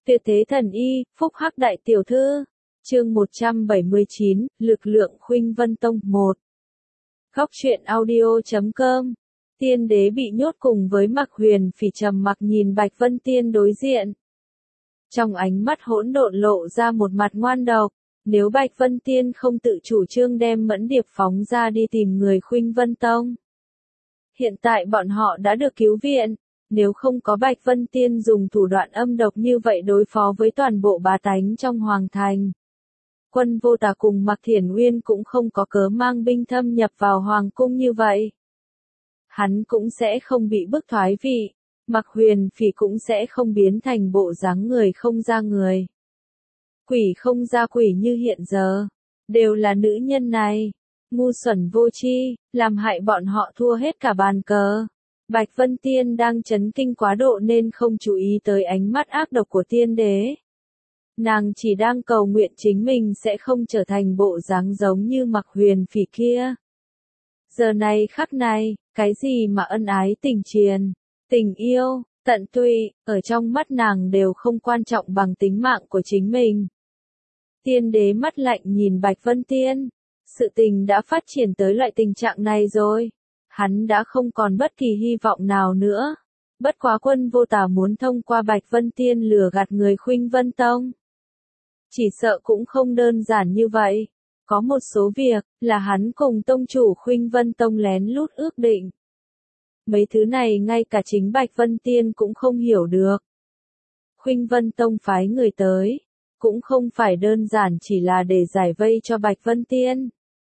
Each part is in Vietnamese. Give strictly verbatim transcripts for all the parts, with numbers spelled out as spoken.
Tuyệt thế thần y, phúc hắc đại tiểu thư. Chương một trăm bảy mươi chín, lực lượng Khuynh Vân Tông một. Góc truyện audio chấm com. Tiên đế bị nhốt cùng với Mạc Huyền Phỉ trầm mặc nhìn Bạch Vân Tiên đối diện. Trong ánh mắt hỗn độn lộ ra một mặt ngoan độc, nếu Bạch Vân Tiên không tự chủ trương đem Mẫn Điệp phóng ra đi tìm người Khuynh Vân Tông. Hiện tại bọn họ đã được cứu viện, nếu không có Bạch Vân Tiên dùng thủ đoạn âm độc như vậy đối phó với toàn bộ bá tánh trong Hoàng Thành. Quân Vô Tà cùng Mạc Thiển Uyên cũng không có cớ mang binh thâm nhập vào Hoàng Cung như vậy. Hắn cũng sẽ không bị bức thoái vị, Mạc Huyền Phỉ cũng sẽ không biến thành bộ dáng người không ra người. Quỷ không ra quỷ như hiện giờ, đều là nữ nhân này, ngu xuẩn vô tri, làm hại bọn họ thua hết cả bàn cờ. Bạch Vân Tiên đang chấn kinh quá độ nên không chú ý tới ánh mắt ác độc của tiên đế. Nàng chỉ đang cầu nguyện chính mình sẽ không trở thành bộ dáng giống như Mạc Huyền Phỉ kia. Giờ này khắc này, cái gì mà ân ái tình triền, tình yêu, tận tụy, ở trong mắt nàng đều không quan trọng bằng tính mạng của chính mình. Tiên đế mắt lạnh nhìn Bạch Vân Tiên, sự tình đã phát triển tới loại tình trạng này rồi. Hắn đã không còn bất kỳ hy vọng nào nữa. Bất quá Quân Vô Tà muốn thông qua Bạch Vân Tiên lừa gạt người Khuynh Vân Tông. Chỉ sợ cũng không đơn giản như vậy. Có một số việc, là hắn cùng tông chủ Khuynh Vân Tông lén lút ước định. Mấy thứ này ngay cả chính Bạch Vân Tiên cũng không hiểu được. Khuynh Vân Tông phái người tới, cũng không phải đơn giản chỉ là để giải vây cho Bạch Vân Tiên.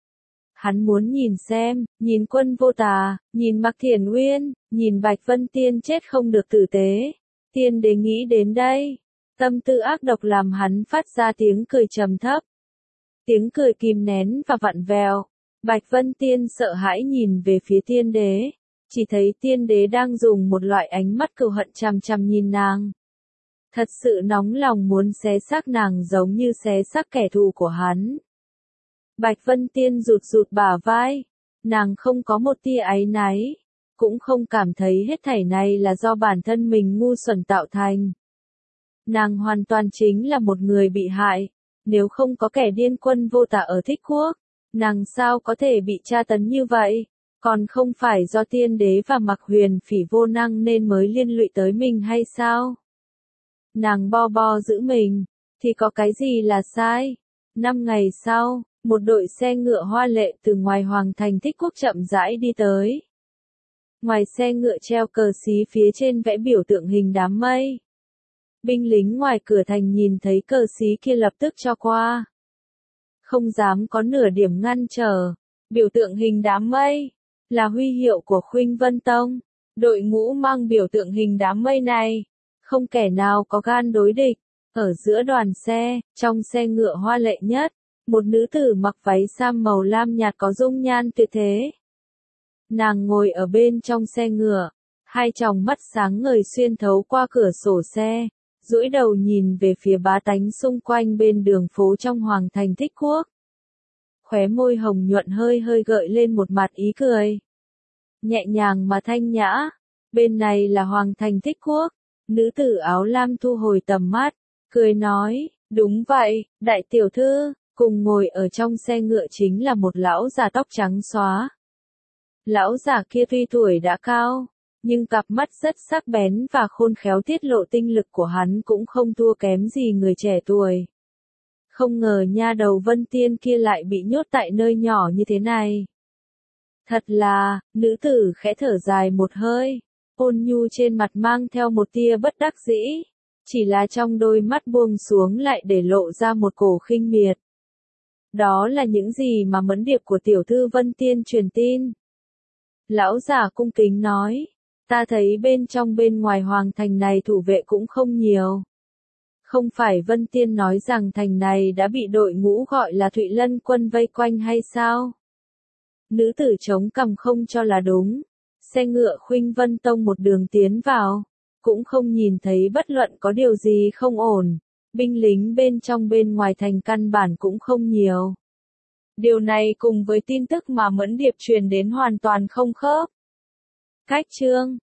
Hắn muốn nhìn xem, nhìn Quân Vô Tà, nhìn Mạc Thiển Uyên, nhìn Bạch Vân Tiên chết không được tử tế. Tiên đế nghĩ đến đây, tâm tư ác độc làm hắn phát ra tiếng cười trầm thấp. Tiếng cười kìm nén và vặn vẹo. Bạch Vân Tiên sợ hãi nhìn về phía tiên đế, chỉ thấy tiên đế đang dùng một loại ánh mắt cừu hận chằm chằm nhìn nàng. Thật sự nóng lòng muốn xé xác nàng giống như xé xác kẻ thù của hắn. Bạch Vân Tiên rụt rụt bả vai, nàng không có một tia áy náy, cũng không cảm thấy hết thảy này là do bản thân mình ngu xuẩn tạo thành. Nàng hoàn toàn chính là một người bị hại, nếu không có kẻ điên Quân Vô Tà ở Thích Quốc, nàng sao có thể bị tra tấn như vậy, còn không phải do tiên đế và Mạc Huyền Phỉ vô năng nên mới liên lụy tới mình hay sao? Nàng bo bo giữ mình, thì có cái gì là sai? Năm ngày sau, một đội xe ngựa hoa lệ từ ngoài Hoàng Thành Thích Quốc chậm rãi đi tới. Ngoài xe ngựa treo cờ xí phía trên vẽ biểu tượng hình đám mây. Binh lính ngoài cửa thành nhìn thấy cờ xí kia lập tức cho qua. Không dám có nửa điểm ngăn trở. Biểu tượng hình đám mây là huy hiệu của Khuynh Vân Tông. Đội ngũ mang biểu tượng hình đám mây này, không kẻ nào có gan đối địch. Ở giữa đoàn xe, trong xe ngựa hoa lệ nhất, một nữ tử mặc váy sam màu lam nhạt có dung nhan tuyệt thế. Nàng ngồi ở bên trong xe ngựa, hai tròng mắt sáng ngời xuyên thấu qua cửa sổ xe, duỗi đầu nhìn về phía bá tánh xung quanh bên đường phố trong Hoàng Thành Thích Quốc. Khóe môi hồng nhuận hơi hơi gợi lên một mặt ý cười. Nhẹ nhàng mà thanh nhã, bên này là Hoàng Thành Thích Quốc, nữ tử áo lam thu hồi tầm mắt, cười nói, đúng vậy, đại tiểu thư. Cùng ngồi ở trong xe ngựa chính là một lão già tóc trắng xóa. Lão già kia tuy tuổi đã cao, nhưng cặp mắt rất sắc bén và khôn khéo tiết lộ tinh lực của hắn cũng không thua kém gì người trẻ tuổi. Không ngờ nha đầu Vân Tiên kia lại bị nhốt tại nơi nhỏ như thế này. Thật là, nữ tử khẽ thở dài một hơi, ôn nhu trên mặt mang theo một tia bất đắc dĩ, chỉ là trong đôi mắt buông xuống lại để lộ ra một cổ khinh miệt. Đó là những gì mà Mẫn Điệp của tiểu thư Vân Tiên truyền tin. Lão già cung kính nói, ta thấy bên trong bên ngoài Hoàng Thành này thủ vệ cũng không nhiều. Không phải Vân Tiên nói rằng thành này đã bị đội ngũ gọi là Thụy Lân quân vây quanh hay sao? Nữ tử chống cằm không cho là đúng. Xe ngựa Khuynh Vân Tông một đường tiến vào, cũng không nhìn thấy bất luận có điều gì không ổn. Binh lính bên trong bên ngoài thành căn bản cũng không nhiều. Điều này cùng với tin tức mà Mẫn Điệp truyền đến hoàn toàn không khớp. Cách chương